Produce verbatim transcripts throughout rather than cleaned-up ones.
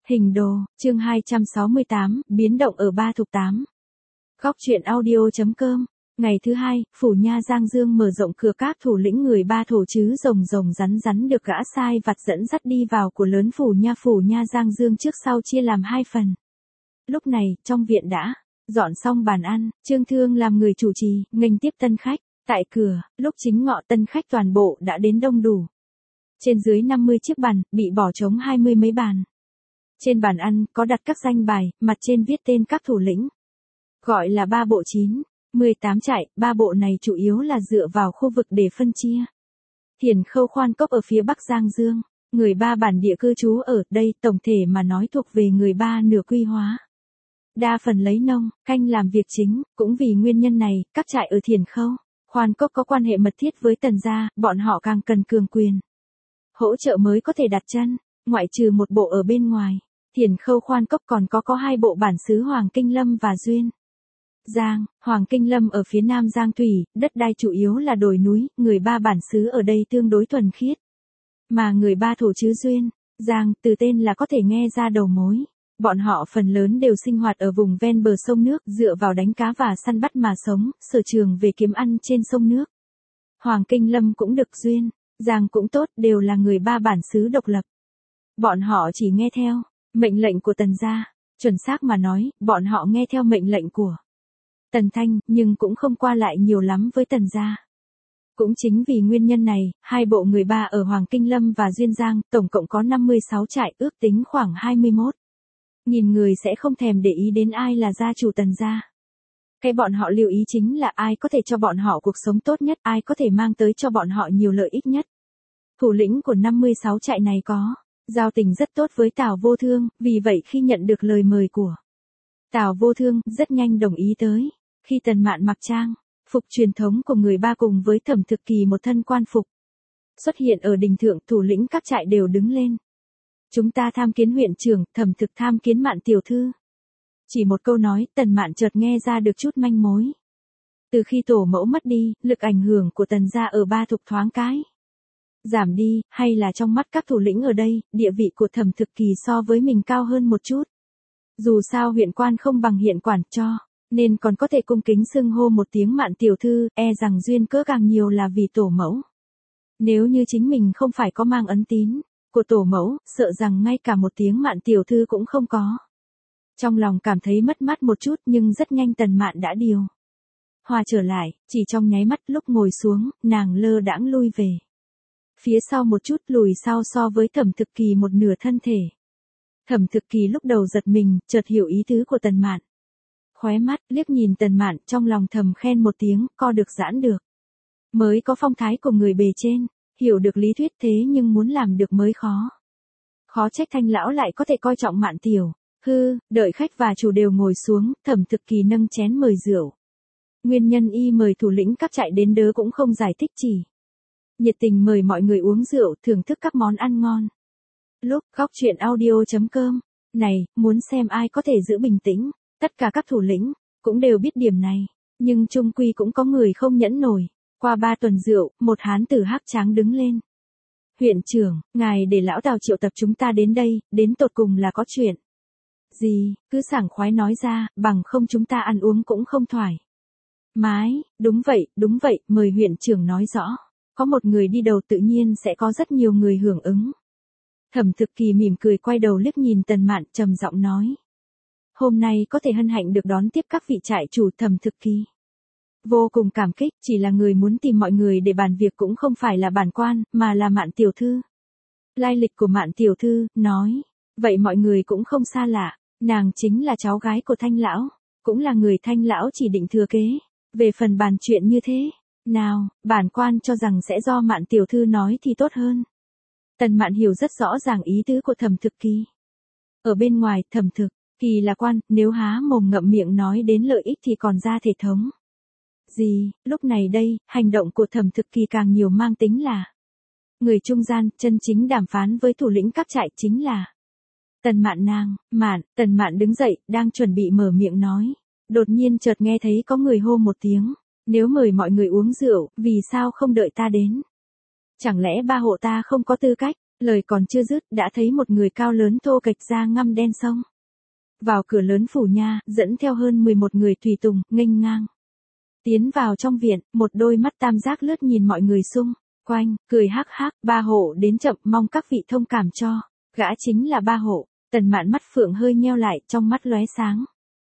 Hình đồ, chương hai trăm sáu mươi tám, biến động ở Ba Thục tám. Góc truyện audio.com. Ngày thứ hai, phủ nha Giang Dương mở rộng cửa các thủ lĩnh người Ba thổ chứ rồng rồng rắn rắn được gã sai vặt dẫn dắt đi vào của lớn phủ nha phủ nha Giang Dương trước sau chia làm hai phần. Lúc này, trong viện đã dọn xong bàn ăn, Trương Thương làm người chủ trì, nghênh tiếp tân khách. Tại cửa, lúc chính ngọ tân khách toàn bộ đã đến đông đủ. Trên dưới năm mươi chiếc bàn, bị bỏ trống hai mươi mấy bàn. Trên bàn ăn, có đặt các danh bài, mặt trên viết tên các thủ lĩnh. Gọi là ba bộ chín, mười tám trại, ba bộ này chủ yếu là dựa vào khu vực để phân chia. Thiền Khâu Khoan Cốc ở phía Bắc Giang Dương, người Ba bản địa cư trú ở đây tổng thể mà nói thuộc về người Ba nửa quy hóa. Đa phần lấy nông, canh làm việc chính, cũng vì nguyên nhân này, các trại ở Thiền Khâu, Khoan Cốc có quan hệ mật thiết với Tần gia, bọn họ càng cần cường quyền. Hỗ trợ mới có thể đặt chân, ngoại trừ một bộ ở bên ngoài. Thiền Khâu Khoan Cốc còn có có hai bộ bản xứ Hoàng Kinh Lâm và Duyên Giang. Hoàng Kinh Lâm ở phía nam Giang Thủy, đất đai chủ yếu là đồi núi, người Ba bản xứ ở đây tương đối thuần khiết. Mà người Ba thổ chứ Duyên Giang, từ tên là có thể nghe ra đầu mối. Bọn họ phần lớn đều sinh hoạt ở vùng ven bờ sông nước, dựa vào đánh cá và săn bắt mà sống, sở trường về kiếm ăn trên sông nước. Hoàng Kinh Lâm cũng được Duyên Giang cũng tốt, đều là người Ba bản xứ độc lập. Bọn họ chỉ nghe theo mệnh lệnh của Tần gia, chuẩn xác mà nói, bọn họ nghe theo mệnh lệnh của Tần Thanh, nhưng cũng không qua lại nhiều lắm với Tần gia. Cũng chính vì nguyên nhân này, hai bộ người Ba ở Hoàng Kinh Lâm và Duyên Giang, tổng cộng có năm mươi sáu trại, ước tính khoảng hai mươi mốt. Nhìn người sẽ không thèm để ý đến ai là gia chủ Tần gia. Cái bọn họ lưu ý chính là ai có thể cho bọn họ cuộc sống tốt nhất, ai có thể mang tới cho bọn họ nhiều lợi ích nhất. Thủ lĩnh của năm mươi sáu trại này có giao tình rất tốt với Tào Vô Thương, vì vậy khi nhận được lời mời của Tào Vô Thương, rất nhanh đồng ý tới. Khi Tần Mạn mặc trang phục truyền thống của người Ba cùng với Thẩm Thực Kỳ một thân quan phục xuất hiện ở đình thượng, thủ lĩnh các trại đều đứng lên. Chúng ta tham kiến huyện trưởng, Thẩm Thực tham kiến Mạn tiểu thư. Chỉ một câu nói, Tần Mạn chợt nghe ra được chút manh mối. Từ khi tổ mẫu mất đi, lực ảnh hưởng của Tần gia ở Ba Thục thoáng cái giảm đi, hay là trong mắt các thủ lĩnh ở đây, địa vị của Thẩm Thực Kỳ so với mình cao hơn một chút. Dù sao huyện quan không bằng hiện quản cho, nên còn có thể cung kính xưng hô một tiếng Mạn tiểu thư, e rằng duyên cớ càng nhiều là vì tổ mẫu. Nếu như chính mình không phải có mang ấn tín của tổ mẫu, sợ rằng ngay cả một tiếng Mạn tiểu thư cũng không có. Trong lòng cảm thấy mất mát một chút, nhưng rất nhanh Tần Mạn đã điều hòa trở lại, chỉ trong nháy mắt, lúc ngồi xuống, nàng lơ đãng lui về phía sau một chút, lùi sau so với Thẩm Thực Kỳ một nửa thân thể. Thẩm Thực Kỳ lúc đầu giật mình, chợt hiểu ý tứ của Tần Mạn. Khóe mắt liếc nhìn Tần Mạn, trong lòng thầm khen một tiếng, co được giãn được. Mới có phong thái của người bề trên, hiểu được lý thuyết, thế nhưng muốn làm được mới khó. Khó trách Thanh lão lại có thể coi trọng Mạn tiểu. Hư, đợi khách và chủ đều ngồi xuống, Thẩm Thực Kỳ nâng chén mời rượu. Nguyên nhân y mời thủ lĩnh các trại đến đớ cũng không giải thích, chỉ nhiệt tình mời mọi người uống rượu, thưởng thức các món ăn ngon. Lúc góc truyện audio.com này, muốn xem ai có thể giữ bình tĩnh, tất cả các thủ lĩnh cũng đều biết điểm này, nhưng chung quy cũng có người không nhẫn nổi. Qua ba tuần rượu, một hán tử hắc tráng đứng lên. Huyện trưởng, ngài để lão Tào triệu tập chúng ta đến đây, đến tột cùng là có chuyện gì, cứ sảng khoái nói ra, bằng không chúng ta ăn uống cũng không thoải mái. Đúng vậy, đúng vậy, mời huyện trưởng nói rõ. Có một người đi đầu tự nhiên sẽ có rất nhiều người hưởng ứng. Thẩm Thực Kỳ mỉm cười quay đầu liếc nhìn Tần Mạn, trầm giọng nói. Hôm nay có thể hân hạnh được đón tiếp các vị trại chủ, Thẩm Thực Kỳ vô cùng cảm kích, chỉ là người muốn tìm mọi người để bàn việc cũng không phải là bản quan, mà là Mạn tiểu thư. Lai lịch của Mạn tiểu thư, nói. Vậy mọi người cũng không xa lạ, nàng chính là cháu gái của Thanh lão, cũng là người Thanh lão chỉ định thừa kế. Về phần bàn chuyện như thế nào, bản quan cho rằng sẽ do Mạn tiểu thư nói thì tốt hơn. Tần Mạn hiểu rất rõ ràng ý tứ của Thẩm Thực Kỳ. Ở bên ngoài, Thẩm Thực Kỳ là quan, nếu há mồm ngậm miệng nói đến lợi ích thì còn ra thể thống gì. Lúc này đây, hành động của Thẩm Thực Kỳ càng nhiều mang tính là người trung gian, chân chính đàm phán với thủ lĩnh các trại chính là Tần Mạn nàng. Mạn, Tần Mạn đứng dậy, đang chuẩn bị mở miệng nói. Đột nhiên chợt nghe thấy có người hô một tiếng. Nếu mời mọi người uống rượu, vì sao không đợi ta đến? Chẳng lẽ ba hộ ta không có tư cách? Lời còn chưa dứt, đã thấy một người cao lớn thô kệch da ngăm đen xông vào cửa lớn phủ nha, dẫn theo hơn mười một người tùy tùng, nghênh ngang. Tiến vào trong viện, một đôi mắt tam giác lướt nhìn mọi người xung quanh, cười hắc hắc, ba hộ đến chậm, mong các vị thông cảm cho. Gã chính là ba hộ. Tần Mạn mắt phượng hơi nheo lại, trong mắt lóe sáng.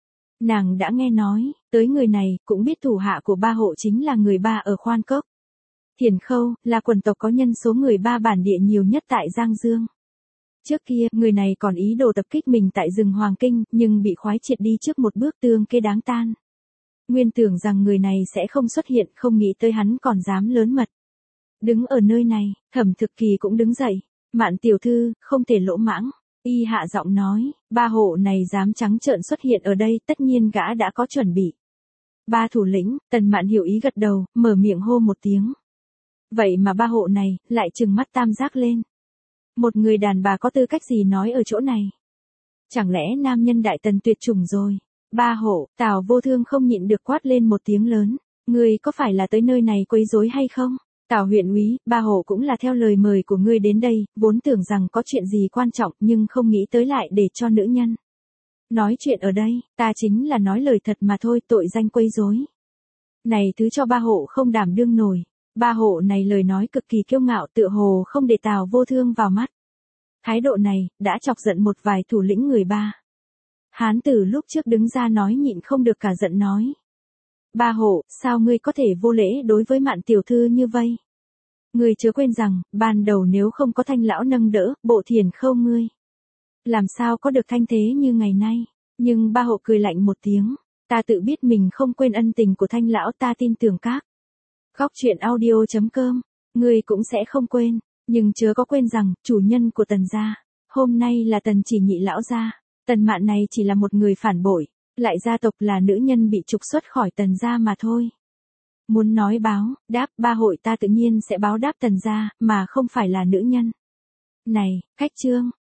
Nàng đã nghe nói, tới người này, cũng biết thủ hạ của ba hộ chính là người ba ở Khoan Cốc. Thiền Khâu, là quần tộc có nhân số người ba bản địa nhiều nhất tại Giang Dương. Trước kia, người này còn ý đồ tập kích mình tại rừng Hoàng Kinh, nhưng bị khoái triệt đi trước một bước, tương kê đáng tan. Nguyên tưởng rằng người này sẽ không xuất hiện, không nghĩ tới hắn còn dám lớn mật. Đứng ở nơi này, Thẩm Thực Kỳ cũng đứng dậy. Mạn tiểu thư, không thể lỗ mãng. Y hạ giọng nói, ba hộ này dám trắng trợn xuất hiện ở đây, tất nhiên gã đã có chuẩn bị. Ba thủ lĩnh, Tần Mạn hiểu ý gật đầu, mở miệng hô một tiếng. Vậy mà ba hộ này, lại trừng mắt tam giác lên. Một người đàn bà có tư cách gì nói ở chỗ này? Chẳng lẽ nam nhân đại tần tuyệt chủng rồi? Ba hộ, Tào Vô Thương không nhịn được quát lên một tiếng lớn. Ngươi có phải là tới nơi này quấy rối hay không? Tào huyện úy, ba hộ cũng là theo lời mời của ngươi đến đây, vốn tưởng rằng có chuyện gì quan trọng nhưng không nghĩ tới lại để cho nữ nhân. Nói chuyện ở đây, ta chính là nói lời thật mà thôi, tội danh quấy rối. Này thứ cho ba hộ không đảm đương nổi. Ba hộ này lời nói cực kỳ kiêu ngạo, tựa hồ không để Tào Vô Thương vào mắt. Thái độ này, đã chọc giận một vài thủ lĩnh người ba. Hán tử lúc trước đứng ra nói nhịn không được cả giận nói. Ba hộ, sao ngươi có thể vô lễ đối với Mạn tiểu thư như vây? Ngươi chớ quên rằng, ban đầu nếu không có Thanh lão nâng đỡ, bộ Thiền Khâu ngươi. Làm sao có được thanh thế như ngày nay? Nhưng ba hộ cười lạnh một tiếng. Ta tự biết mình không quên ân tình của Thanh lão, ta tin tưởng các. Góc truyện audio chấm com, ngươi cũng sẽ không quên. Nhưng chớ có quên rằng, chủ nhân của Tần gia, hôm nay là Tần Chỉ Nhị lão gia. Tần Mạn này chỉ là một người phản bội, lại gia tộc là nữ nhân bị trục xuất khỏi Tần gia mà thôi. Muốn nói báo, đáp, ba hội ta tự nhiên sẽ báo đáp Tần gia, mà không phải là nữ nhân. Này, khách trương,